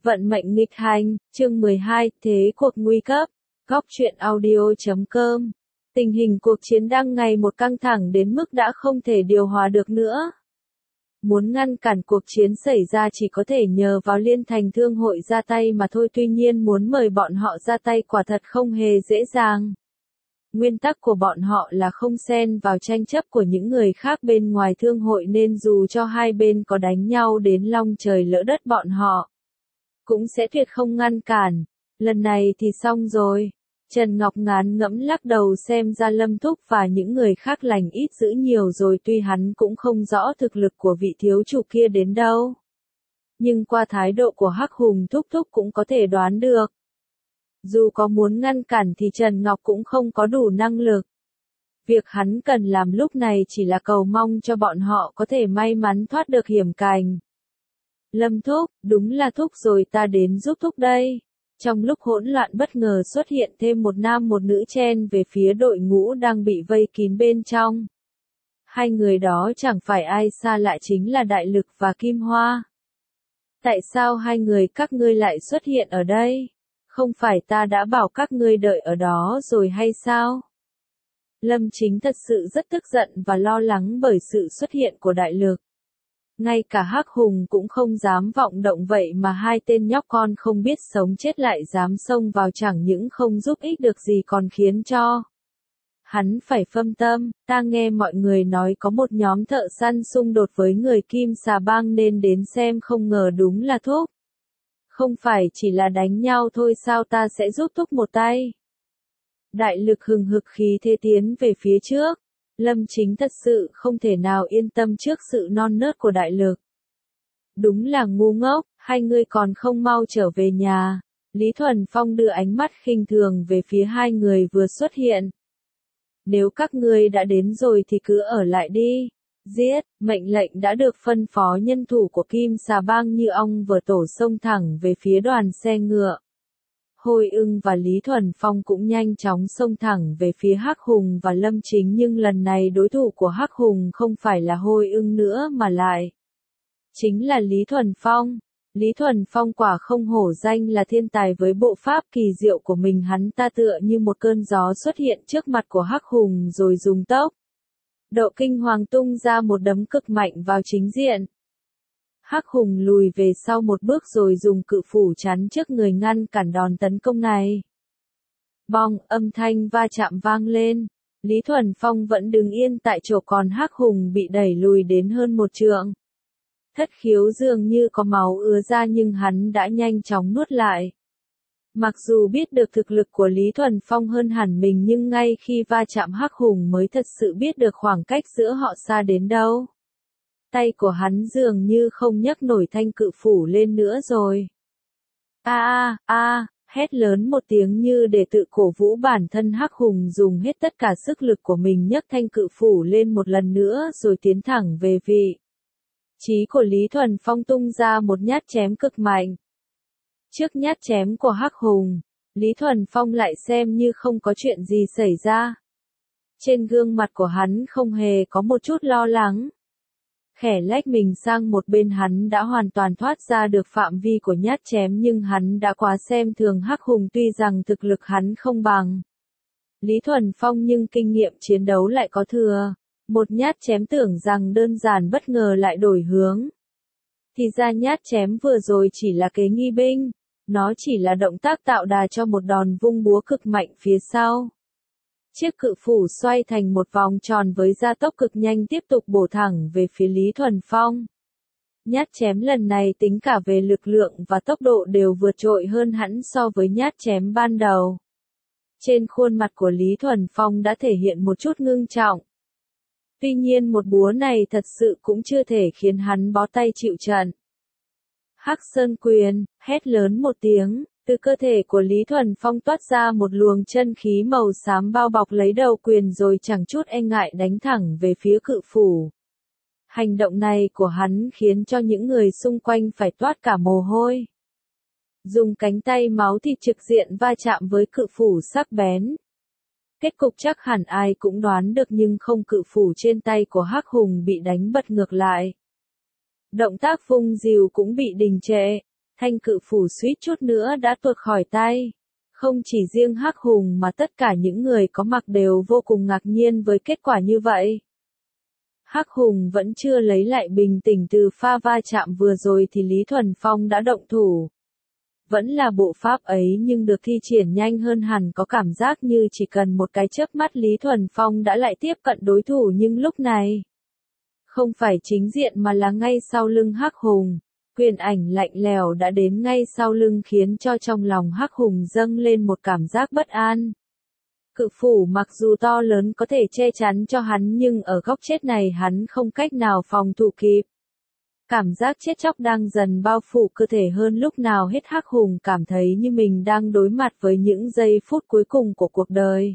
Vận mệnh nghịch hành, chương 12, thế cuộc nguy cấp. Góc truyện audio.com. Tình hình cuộc chiến đang ngày một căng thẳng đến mức đã không thể điều hòa được nữa. Muốn ngăn cản cuộc chiến xảy ra chỉ có thể nhờ vào Liên Thành Thương hội ra tay mà thôi, tuy nhiên muốn mời bọn họ ra tay quả thật không hề dễ dàng. Nguyên tắc của bọn họ là không xen vào tranh chấp của những người khác bên ngoài thương hội, nên dù cho hai bên có đánh nhau đến long trời lỡ đất bọn họ cũng sẽ tuyệt không ngăn cản. Lần này thì xong rồi. Trần Ngọc ngán ngẫm lắc đầu, xem ra Lâm Thúc và những người khác lành ít dữ nhiều rồi, tuy hắn cũng không rõ thực lực của vị thiếu chủ kia đến đâu. Nhưng qua thái độ của Hắc Hùng Thúc Thúc cũng có thể đoán được. Dù có muốn ngăn cản thì Trần Ngọc cũng không có đủ năng lực. Việc hắn cần làm lúc này chỉ là cầu mong cho bọn họ có thể may mắn thoát được hiểm cảnh. Lâm Thúc, đúng là Thúc rồi, ta đến giúp Thúc đây. Trong lúc hỗn loạn bất ngờ xuất hiện thêm một nam một nữ chen về phía đội ngũ đang bị vây kín bên trong. Hai người đó chẳng phải ai xa lạ chính là Đại Lực và Kim Hoa. Tại sao hai người các ngươi lại xuất hiện ở đây? Không phải ta đã bảo các ngươi đợi ở đó rồi hay sao? Lâm Chính thật sự rất tức giận và lo lắng bởi sự xuất hiện của Đại Lực. Ngay cả Hắc Hùng cũng không dám vọng động, vậy mà hai tên nhóc con không biết sống chết lại dám xông vào, chẳng những không giúp ích được gì còn khiến cho hắn phải phân tâm. Ta nghe mọi người nói có một nhóm thợ săn xung đột với người Kim Xà Bang nên đến xem, không ngờ đúng là Thúc. Không phải chỉ là đánh nhau thôi sao, ta sẽ giúp Thúc một tay. Đại Lực hừng hực khí thế tiến về phía trước. Lâm Chính thật sự không thể nào yên tâm trước sự non nớt của Đại Lực. Đúng là ngu ngốc, hai ngươi còn không mau trở về nhà. Lý Thuần Phong đưa ánh mắt khinh thường về phía hai người vừa xuất hiện. Nếu các ngươi đã đến rồi thì cứ ở lại đi. Giết, mệnh lệnh đã được phân phó, nhân thủ của Kim Xà Bang như ong vỡ tổ xông thẳng về phía đoàn xe ngựa. Hôi Ưng và Lý Thuần Phong cũng nhanh chóng xông thẳng về phía Hắc Hùng và Lâm Chính, nhưng lần này đối thủ của Hắc Hùng không phải là Hôi Ưng nữa mà lại chính là Lý Thuần Phong. Lý Thuần Phong quả không hổ danh là thiên tài với bộ pháp kỳ diệu của mình, hắn ta tựa như một cơn gió xuất hiện trước mặt của Hắc Hùng rồi dùng tốc độ kinh hoàng tung ra một đấm cực mạnh vào chính diện. Hắc Hùng lùi về sau một bước rồi dùng cự phủ chắn trước người ngăn cản đòn tấn công này. Bong, âm thanh va chạm vang lên. Lý Thuần Phong vẫn đứng yên tại chỗ, còn Hắc Hùng bị đẩy lùi đến hơn một trượng. Thất khiếu dường như có máu ứa ra nhưng hắn đã nhanh chóng nuốt lại. Mặc dù biết được thực lực của Lý Thuần Phong hơn hẳn mình, nhưng ngay khi va chạm Hắc Hùng mới thật sự biết được khoảng cách giữa họ xa đến đâu. Tay của hắn dường như không nhấc nổi thanh cự phủ lên nữa rồi. Hét lớn một tiếng như để tự cổ vũ bản thân. Hắc Hùng dùng hết tất cả sức lực của mình nhấc thanh cự phủ lên một lần nữa rồi tiến thẳng về vị trí của Lý Thuần Phong, tung ra một nhát chém cực mạnh. Trước nhát chém của Hắc Hùng, Lý Thuần Phong lại xem như không có chuyện gì xảy ra. Trên gương mặt của hắn không hề có một chút lo lắng. Khẽ lách mình sang một bên, hắn đã hoàn toàn thoát ra được phạm vi của nhát chém, nhưng hắn đã quá xem thường Hắc Hùng. Tuy rằng thực lực hắn không bằng Lý Thuần Phong nhưng kinh nghiệm chiến đấu lại có thừa. Một nhát chém tưởng rằng đơn giản, bất ngờ lại đổi hướng. Thì ra nhát chém vừa rồi chỉ là kế nghi binh. Nó chỉ là động tác tạo đà cho một đòn vung búa cực mạnh phía sau. Chiếc cự phủ xoay thành một vòng tròn với gia tốc cực nhanh tiếp tục bổ thẳng về phía Lý Thuần Phong. Nhát chém lần này tính cả về lực lượng và tốc độ đều vượt trội hơn hẳn so với nhát chém ban đầu. Trên khuôn mặt của Lý Thuần Phong đã thể hiện một chút ngưng trọng. Tuy nhiên một búa này thật sự cũng chưa thể khiến hắn bó tay chịu trận. Hắc Sơn Quyền, hét lớn một tiếng. Từ cơ thể của Lý Thuần Phong toát ra một luồng chân khí màu xám bao bọc lấy đầu quyền rồi chẳng chút e ngại đánh thẳng về phía cự phủ. Hành động này của hắn khiến cho những người xung quanh phải toát cả mồ hôi. Dùng cánh tay máu thịt trực diện va chạm với cự phủ sắc bén. Kết cục chắc hẳn ai cũng đoán được, nhưng không, cự phủ trên tay của Hắc Hùng bị đánh bật ngược lại. Động tác vung dìu cũng bị đình trệ. Thanh cự phủ suýt chút nữa đã tuột khỏi tay. Không chỉ riêng Hắc Hùng mà tất cả những người có mặt đều vô cùng ngạc nhiên với kết quả như vậy. Hắc Hùng vẫn chưa lấy lại bình tĩnh từ pha va chạm vừa rồi thì Lý Thuần Phong đã động thủ. Vẫn là bộ pháp ấy nhưng được thi triển nhanh hơn hẳn, có cảm giác như chỉ cần một cái chớp mắt Lý Thuần Phong đã lại tiếp cận đối thủ, nhưng lúc này không phải chính diện mà là ngay sau lưng Hắc Hùng. Quyền ảnh lạnh lẽo đã đến ngay sau lưng khiến cho trong lòng Hắc Hùng dâng lên một cảm giác bất an. Cự phủ mặc dù to lớn có thể che chắn cho hắn nhưng ở góc chết này hắn không cách nào phòng thủ kịp. Cảm giác chết chóc đang dần bao phủ cơ thể hơn lúc nào hết. Hắc Hùng cảm thấy như mình đang đối mặt với những giây phút cuối cùng của cuộc đời.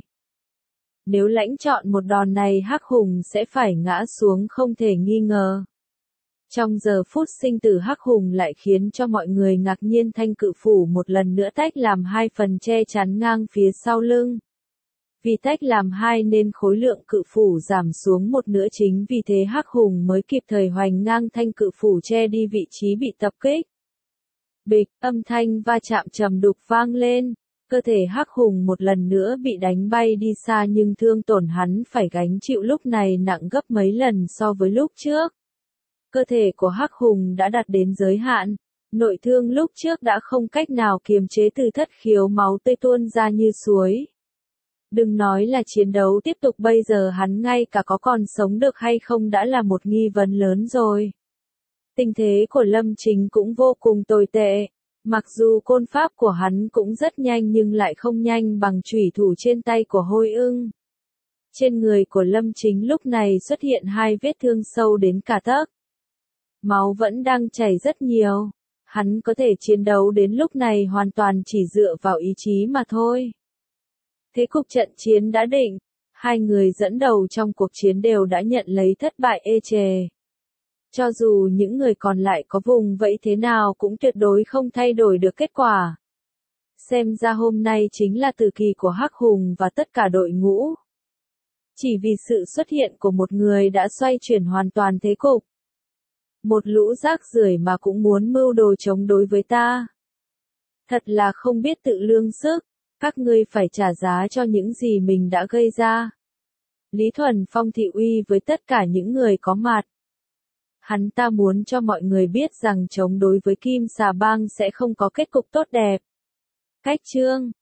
Nếu lãnh chọn một đòn này Hắc Hùng sẽ phải ngã xuống không thể nghi ngờ. Trong giờ phút sinh tử Hắc Hùng lại khiến cho mọi người ngạc nhiên, thanh cự phủ một lần nữa tách làm hai phần che chắn ngang phía sau lưng. Vì tách làm hai nên khối lượng cự phủ giảm xuống một nửa, chính vì thế Hắc Hùng mới kịp thời hoành ngang thanh cự phủ che đi vị trí bị tập kích. Bịch, âm thanh va chạm trầm đục vang lên, cơ thể Hắc Hùng một lần nữa bị đánh bay đi xa, nhưng thương tổn hắn phải gánh chịu lúc này nặng gấp mấy lần so với lúc trước. Cơ thể của Hắc Hùng đã đạt đến giới hạn, nội thương lúc trước đã không cách nào kiềm chế, từ thất khiếu máu tươi tuôn ra như suối. Đừng nói là chiến đấu tiếp tục, bây giờ hắn ngay cả có còn sống được hay không đã là một nghi vấn lớn rồi. Tình thế của Lâm Chính cũng vô cùng tồi tệ. Mặc dù côn pháp của hắn cũng rất nhanh nhưng lại không nhanh bằng chủy thủ trên tay của Hôi Ưng. Trên người của Lâm Chính lúc này xuất hiện hai vết thương sâu đến cả tấc. Máu vẫn đang chảy rất nhiều. Hắn có thể chiến đấu đến lúc này hoàn toàn chỉ dựa vào ý chí mà thôi. Thế cục trận chiến đã định, hai người dẫn đầu trong cuộc chiến đều đã nhận lấy thất bại ê chề. Cho dù những người còn lại có vùng vẫy thế nào cũng tuyệt đối không thay đổi được kết quả. Xem ra hôm nay chính là tử kỳ của Hắc Hùng và tất cả đội ngũ. Chỉ vì sự xuất hiện của một người đã xoay chuyển hoàn toàn thế cục. Một lũ rác rưởi mà cũng muốn mưu đồ chống đối với ta. Thật là không biết tự lượng sức. Các ngươi phải trả giá cho những gì mình đã gây ra. Lý Thuần Phong thị uy với tất cả những người có mặt. Hắn ta muốn cho mọi người biết rằng chống đối với Kim Xà Bang sẽ không có kết cục tốt đẹp. Cách chương